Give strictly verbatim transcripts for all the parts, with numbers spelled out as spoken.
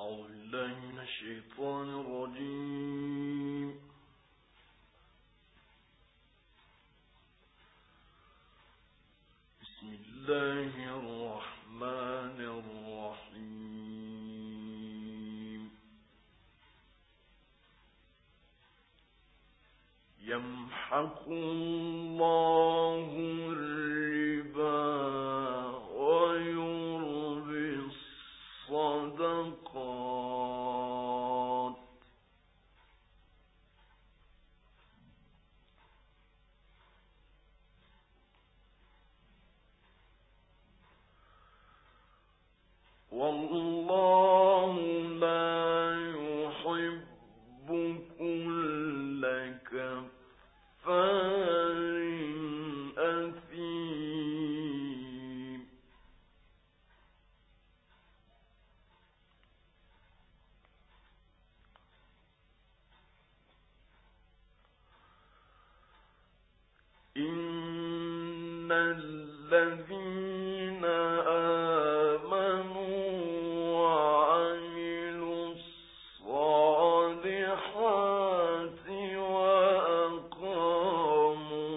أعوذ بالله من الشيطان الرجيم. بسم الله الرحمن الرحيم. يمحق الله الربا ويربي الصدقات. والله لا يحب كل كفار أثيم. إن الذين آمنوا وعملوا الصالحات وأقاموا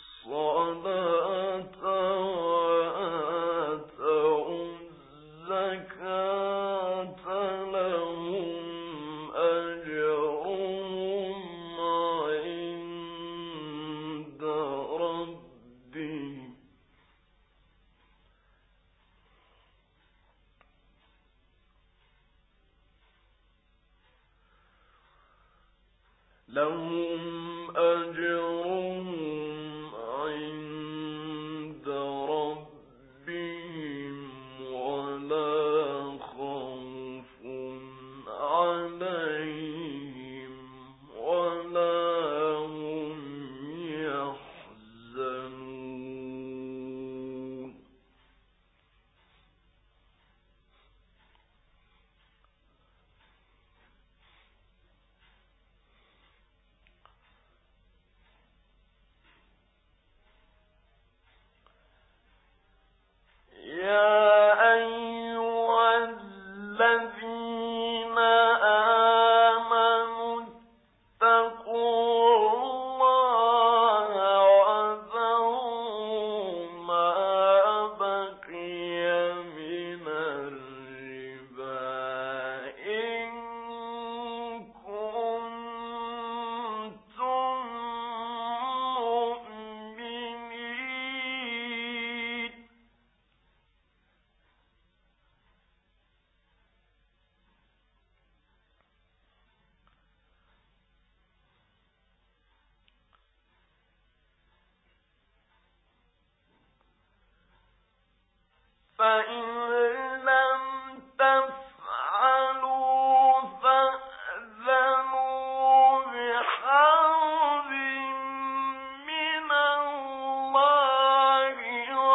الصلاة وآتوا الزكاة لهم أجرهم عند ربهم لهم أجرهم عند ربهم ولا خوف عليهم ولا هم يحزنون. يا أيها الذين آمنوا اتقوا الله وذروا ما بقي من الربا إن كنتم مؤمنين. فإن لم تفعلوا فأذنوا بحرب من الله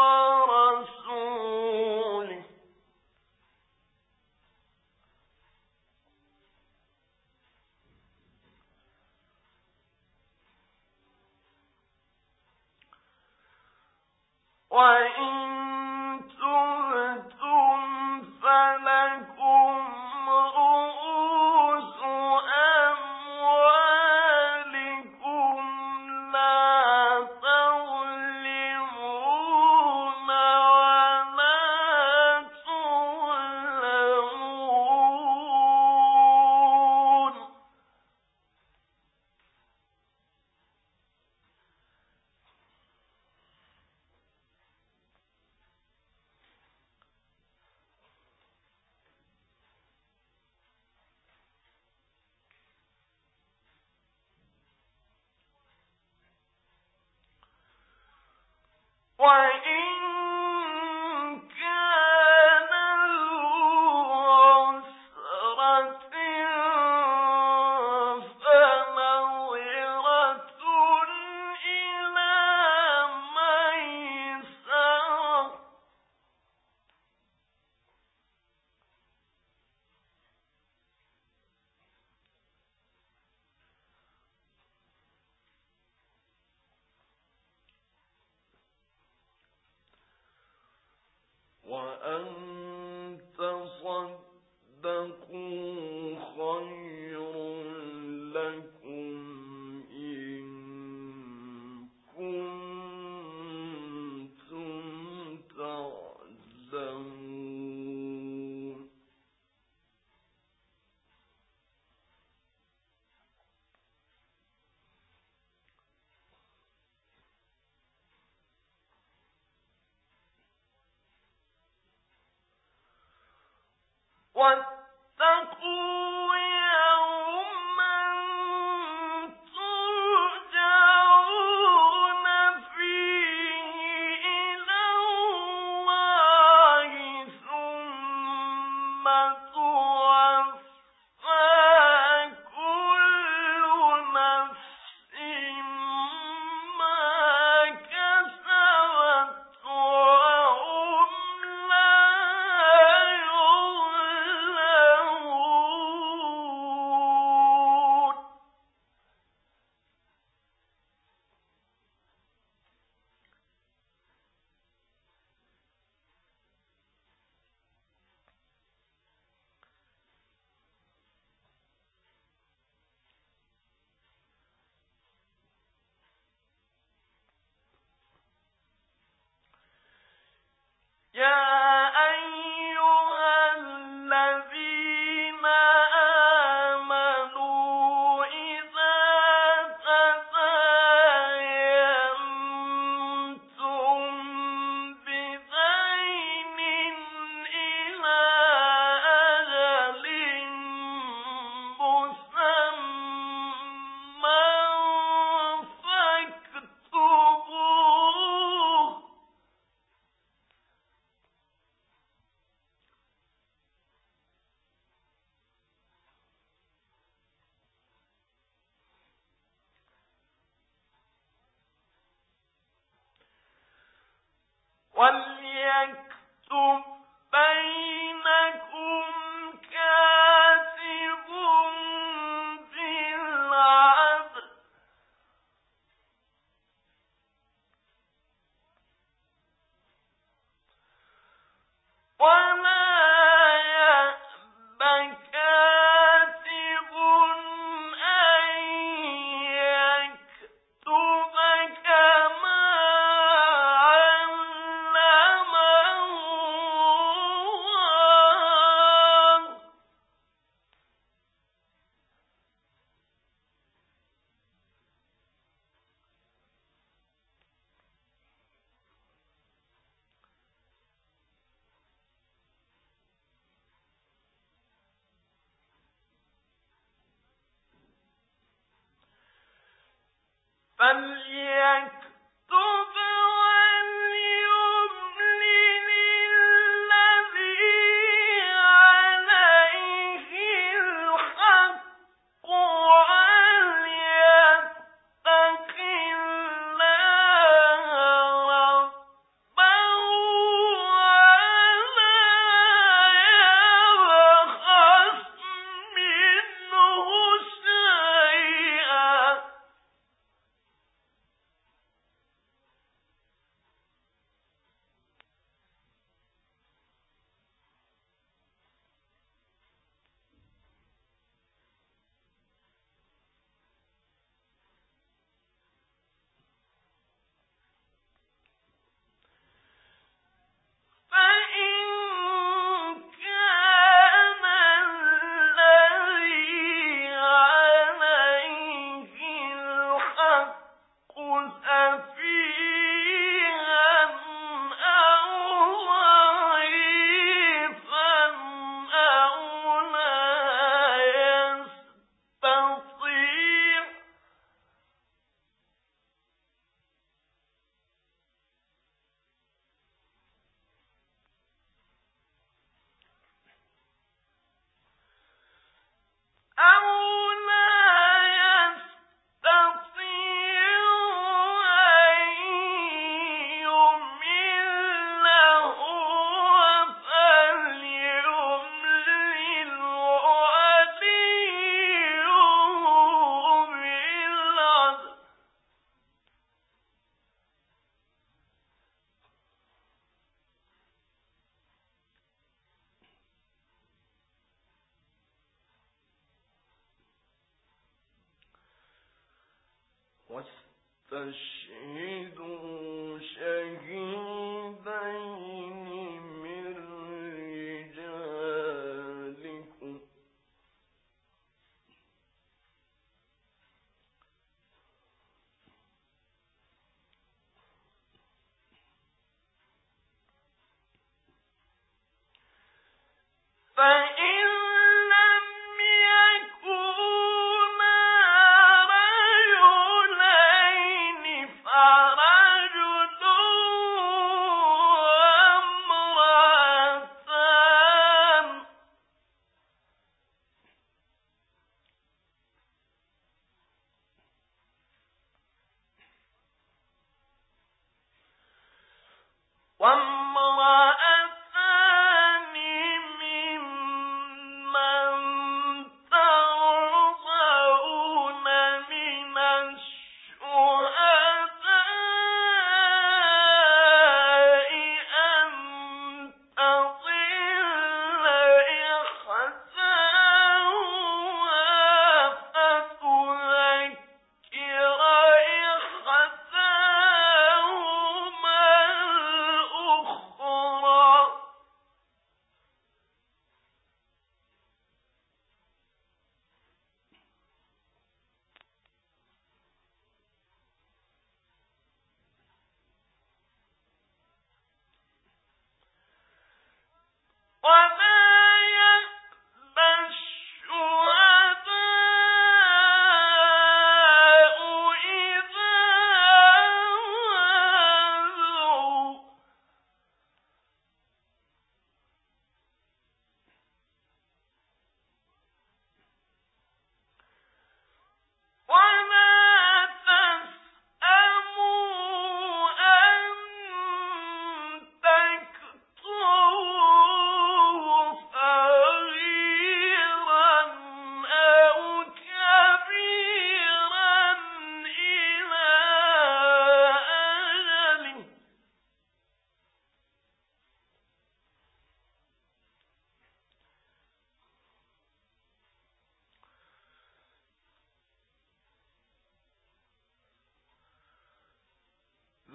ورسوله. وإن تبتم فلكم رؤوس أموالكم لا تظلمون ولا تظلمون. وإن كان ذو عسرة فنظرة إلى ميسرة. وأن تصدقوا وَلْيَكْتُب بَّيْنَكُمْ كَاتِبٌ بِالْعَدْلِ ۚ وَلَا يَأْبَ كَاتِبٌ أَن يَكْتُبَ كَمَا عَلَّمَهُ اللَّهُ ۚ فَلْيَكْتُبْ وَلْيُمْلِلِ الَّذِي عَلَيْهِ الْحَقُّ وَلْيَتَّقِ اللَّهَ رَبَّهُ وَلَا يَبْخَسْ مِنْهُ شَيْئًا ۚ فَإِن كَانَ الَّذِي عَلَيْهِ الْحَقُّ سَفِيهًا أَوْ ضَعِيفًا أَوْ لَا يَسْتَطِيعُ أَوْ لَا يَسْتَطِيعُ أَن يُمِلَّ هُوَ فَلْيُمْلِلْ وَلِيُّهُ بِالْعَدْلِ ۚ وَاسْتَشْهِدُوا شَهِيدَيْنِ مِن رِّجَالِكُمْ ۖ فَإِن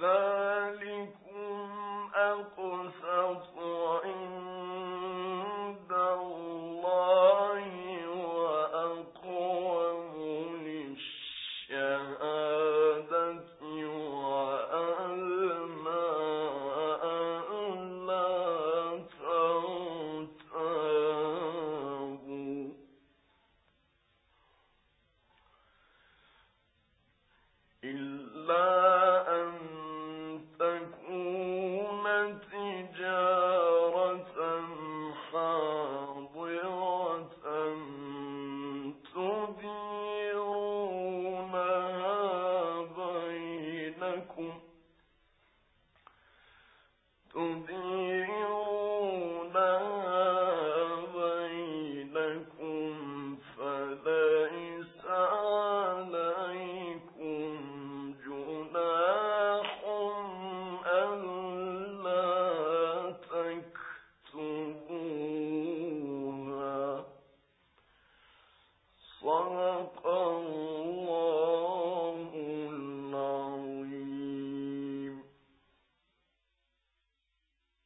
ذلكم أقسط عند الله وأقوم للشهادة وأدنى ألا ترتابوا إلا أن تكون تجارة